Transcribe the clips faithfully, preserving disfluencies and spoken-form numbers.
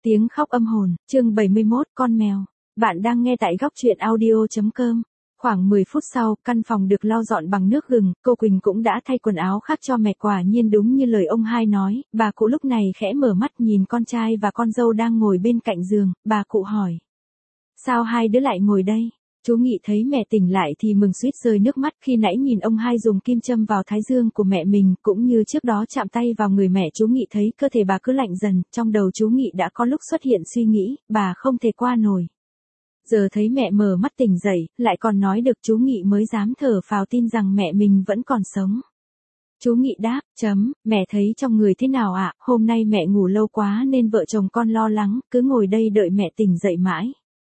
Tiếng khóc âm hồn, chương bảy mươi mốt, con mèo. Bạn đang nghe tại góc truyện audio chấm com. Khoảng mười phút sau, căn phòng được lau dọn bằng nước gừng, cô Quỳnh cũng đã thay quần áo khác cho mẹ, quả nhiên đúng như lời ông hai nói. Bà cụ lúc này khẽ mở mắt nhìn con trai và con dâu đang ngồi bên cạnh giường, bà cụ hỏi. Sao hai đứa lại ngồi đây? Chú Nghị thấy mẹ tỉnh lại thì mừng suýt rơi nước mắt, khi nãy nhìn ông hai dùng kim châm vào thái dương của mẹ mình, cũng như trước đó chạm tay vào người mẹ. Chú Nghị thấy cơ thể bà cứ lạnh dần, trong đầu chú Nghị đã có lúc xuất hiện suy nghĩ, bà không thể qua nổi. Giờ thấy mẹ mở mắt tỉnh dậy, lại còn nói được, chú Nghị mới dám thở phào tin rằng mẹ mình vẫn còn sống. Chú Nghị đáp, chấm, mẹ thấy trong người thế nào ạ? Hôm nay mẹ ngủ lâu quá nên vợ chồng con lo lắng, cứ ngồi đây đợi mẹ tỉnh dậy mãi.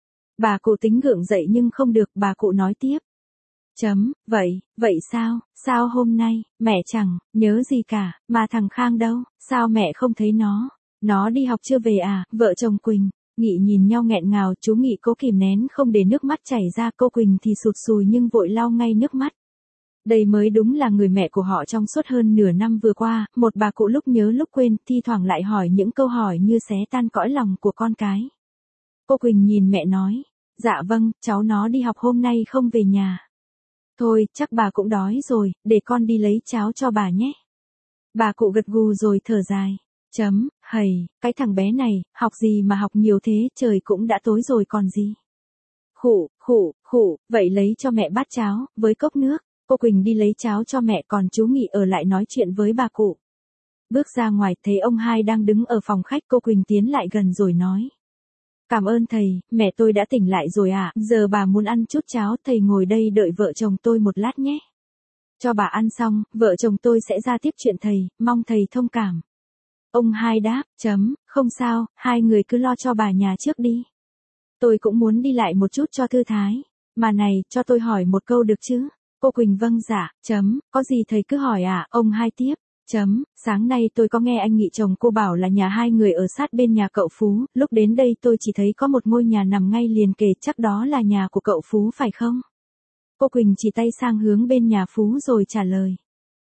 Bà cụ tính gượng dậy nhưng không được, bà cụ nói tiếp. Chấm, vậy, vậy sao, sao hôm nay, mẹ chẳng, nhớ gì cả, mà thằng Khang đâu, sao mẹ không thấy nó, nó đi học chưa về à, vợ chồng Quỳnh, Nghị nhìn nhau nghẹn ngào, chú Nghị cố kìm nén không để nước mắt chảy ra, cô Quỳnh thì sụt sùi nhưng vội lau ngay nước mắt. Đây mới đúng là người mẹ của họ trong suốt hơn nửa năm vừa qua, một bà cụ lúc nhớ lúc quên, thi thoảng lại hỏi những câu hỏi như xé tan cõi lòng của con cái. Cô Quỳnh nhìn mẹ nói. Dạ vâng, cháu nó đi học hôm nay không về nhà. Thôi, chắc bà cũng đói rồi, để con đi lấy cháo cho bà nhé. Bà cụ gật gù rồi thở dài. Chấm, hầy, cái thằng bé này, học gì mà học nhiều thế, trời cũng đã tối rồi còn gì. Khụ, khụ, khụ, vậy lấy cho mẹ bát cháo, với cốc nước. Cô Quỳnh đi lấy cháo cho mẹ, còn chú Nghị ở lại nói chuyện với bà cụ. Bước ra ngoài, thấy ông hai đang đứng ở phòng khách, cô Quỳnh tiến lại gần rồi nói. Cảm ơn thầy, mẹ tôi đã tỉnh lại rồi ạ, à, giờ bà muốn ăn chút cháo, thầy ngồi đây đợi vợ chồng tôi một lát nhé. Cho bà ăn xong, vợ chồng tôi sẽ ra tiếp chuyện thầy, mong thầy thông cảm. Ông hai đáp, chấm, không sao, hai người cứ lo cho bà nhà trước đi. Tôi cũng muốn đi lại một chút cho thư thái. Mà này, cho tôi hỏi một câu được chứ? Cô Quỳnh vâng dạ, chấm, có gì thầy cứ hỏi ạ, à? Ông hai tiếp. Chấm, sáng nay tôi có nghe anh Nghị chồng cô bảo là nhà hai người ở sát bên nhà cậu Phú, lúc đến đây tôi chỉ thấy có một ngôi nhà nằm ngay liền kề, chắc đó là nhà của cậu Phú phải không? Cô Quỳnh chỉ tay sang hướng bên nhà Phú rồi trả lời.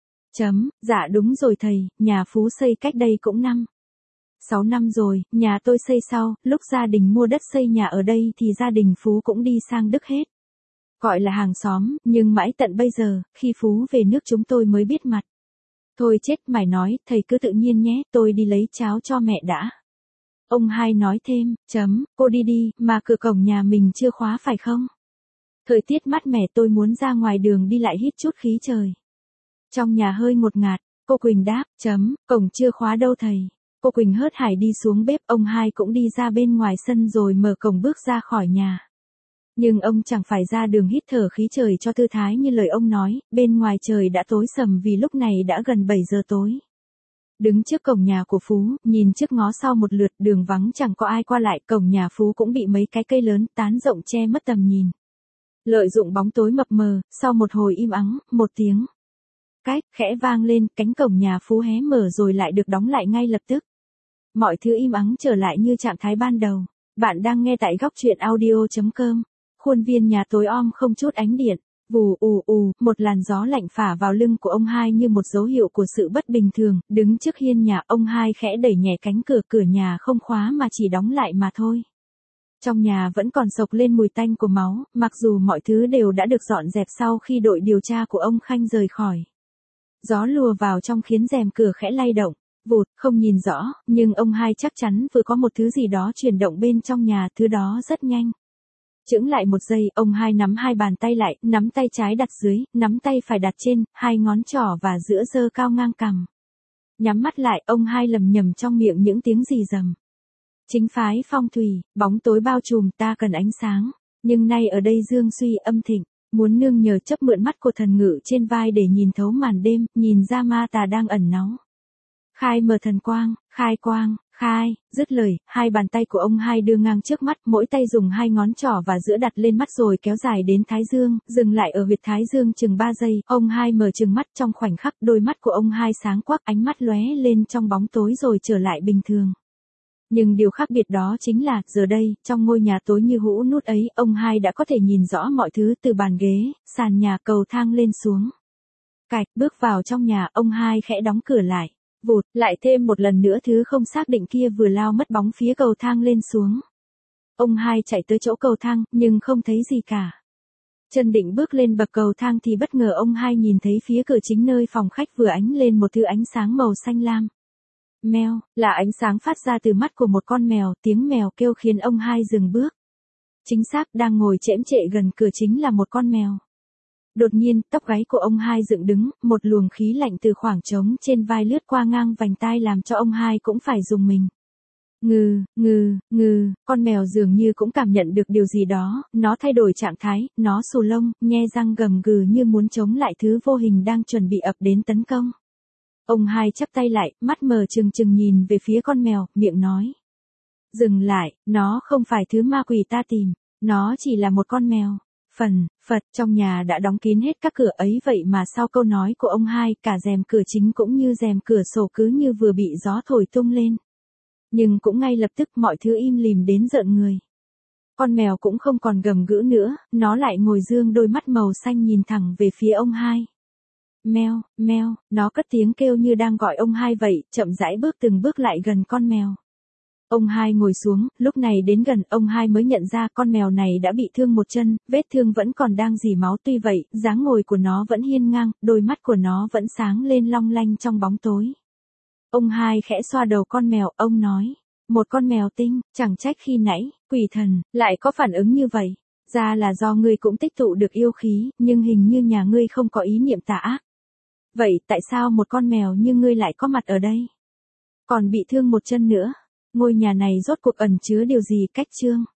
Chấm, dạ đúng rồi thầy, nhà Phú xây cách đây cũng năm. Sáu năm rồi, nhà tôi xây sau, lúc gia đình mua đất xây nhà ở đây thì gia đình Phú cũng đi sang Đức hết. Gọi là hàng xóm, nhưng mãi tận bây giờ, khi Phú về nước chúng tôi mới biết mặt. Thôi chết mày nói, thầy cứ tự nhiên nhé, tôi đi lấy cháo cho mẹ đã. Ông hai nói thêm, chấm, cô đi đi, mà cửa cổng nhà mình chưa khóa phải không? Thời tiết mát mẻ, tôi muốn ra ngoài đường đi lại hít chút khí trời. Trong nhà hơi ngột ngạt, cô Quỳnh đáp, chấm, cổng chưa khóa đâu thầy. Cô Quỳnh hớt hải đi xuống bếp, ông hai cũng đi ra bên ngoài sân rồi mở cổng bước ra khỏi nhà. Nhưng ông chẳng phải ra đường hít thở khí trời cho thư thái như lời ông nói, bên ngoài trời đã tối sầm vì lúc này đã gần bảy giờ tối. Đứng trước cổng nhà của Phú, nhìn trước ngó sau một lượt, đường vắng chẳng có ai qua lại, cổng nhà Phú cũng bị mấy cái cây lớn tán rộng che mất tầm nhìn. Lợi dụng bóng tối mập mờ, sau một hồi im ắng, một tiếng cách khẽ vang lên, cánh cổng nhà Phú hé mở rồi lại được đóng lại ngay lập tức. Mọi thứ im ắng trở lại như trạng thái ban đầu. Bạn đang nghe tại góc truyện audio chấm com. Khuôn viên nhà tối om không chút ánh điện, vù ù ù, một làn gió lạnh phả vào lưng của ông hai như một dấu hiệu của sự bất bình thường, đứng trước hiên nhà, ông hai khẽ đẩy nhẹ cánh cửa, cửa nhà không khóa mà chỉ đóng lại mà thôi. Trong nhà vẫn còn sộc lên mùi tanh của máu, mặc dù mọi thứ đều đã được dọn dẹp sau khi đội điều tra của ông Khanh rời khỏi. Gió lùa vào trong khiến rèm cửa khẽ lay động, vụt, không nhìn rõ, nhưng ông hai chắc chắn vừa có một thứ gì đó chuyển động bên trong nhà, thứ đó rất nhanh. Chững lại một giây, ông hai nắm hai bàn tay lại, nắm tay trái đặt dưới, nắm tay phải đặt trên, hai ngón trỏ và giữa giơ cao ngang cằm. Nhắm mắt lại, ông hai lầm nhầm trong miệng những tiếng rì rầm. Chính phái phong thủy, bóng tối bao trùm, ta cần ánh sáng. Nhưng nay ở đây dương suy âm thịnh, muốn nương nhờ chấp mượn mắt của thần ngự trên vai để nhìn thấu màn đêm, nhìn ra ma tà đang ẩn náu. Khai mở thần quang, khai quang. Khai, dứt lời, hai bàn tay của ông hai đưa ngang trước mắt, mỗi tay dùng hai ngón trỏ và giữa đặt lên mắt rồi kéo dài đến thái dương, dừng lại ở huyệt thái dương chừng ba giây, ông hai mở trừng mắt, trong khoảnh khắc, đôi mắt của ông hai sáng quắc, ánh mắt lóe lên trong bóng tối rồi trở lại bình thường. Nhưng điều khác biệt đó chính là, giờ đây, trong ngôi nhà tối như hũ nút ấy, ông hai đã có thể nhìn rõ mọi thứ từ bàn ghế, sàn nhà, cầu thang lên xuống. Cạch, bước vào trong nhà, ông hai khẽ đóng cửa lại. Vụt, lại thêm một lần nữa thứ không xác định kia vừa lao mất bóng phía cầu thang lên xuống. Ông hai chạy tới chỗ cầu thang, nhưng không thấy gì cả. Chân định bước lên bậc cầu thang thì bất ngờ ông hai nhìn thấy phía cửa chính nơi phòng khách vừa ánh lên một thứ ánh sáng màu xanh lam. Meo, là ánh sáng phát ra từ mắt của một con mèo, tiếng mèo kêu khiến ông hai dừng bước. Chính xác, đang ngồi chễm chệ gần cửa chính là một con mèo. Đột nhiên, tóc gáy của ông hai dựng đứng, một luồng khí lạnh từ khoảng trống trên vai lướt qua ngang vành tai làm cho ông hai cũng phải rùng mình. Ngừ, ngừ, ngừ, con mèo dường như cũng cảm nhận được điều gì đó, nó thay đổi trạng thái, nó xù lông, nhe răng gầm gừ như muốn chống lại thứ vô hình đang chuẩn bị ập đến tấn công. Ông hai chắp tay lại, mắt mờ trừng trừng nhìn về phía con mèo, miệng nói. Dừng lại, nó không phải thứ ma quỷ ta tìm, nó chỉ là một con mèo. Phần, Phật, trong nhà đã đóng kín hết các cửa ấy vậy mà sau câu nói của ông hai, cả rèm cửa chính cũng như rèm cửa sổ cứ như vừa bị gió thổi tung lên. Nhưng cũng ngay lập tức mọi thứ im lìm đến rợn người. Con mèo cũng không còn gầm gừ nữa, nó lại ngồi dương đôi mắt màu xanh nhìn thẳng về phía ông hai. Meo, meo, nó cất tiếng kêu như đang gọi ông hai vậy, chậm rãi bước từng bước lại gần con mèo. Ông hai ngồi xuống, lúc này đến gần, ông hai mới nhận ra con mèo này đã bị thương một chân, vết thương vẫn còn đang rỉ máu, tuy vậy, dáng ngồi của nó vẫn hiên ngang, đôi mắt của nó vẫn sáng lên long lanh trong bóng tối. Ông hai khẽ xoa đầu con mèo, ông nói, một con mèo tinh, chẳng trách khi nãy, quỷ thần, lại có phản ứng như vậy, ra là do ngươi cũng tích tụ được yêu khí, nhưng hình như nhà ngươi không có ý niệm tà ác. Vậy tại sao một con mèo như ngươi lại có mặt ở đây? Còn bị thương một chân nữa. Ngôi nhà này rốt cuộc ẩn chứa điều gì? Cách chương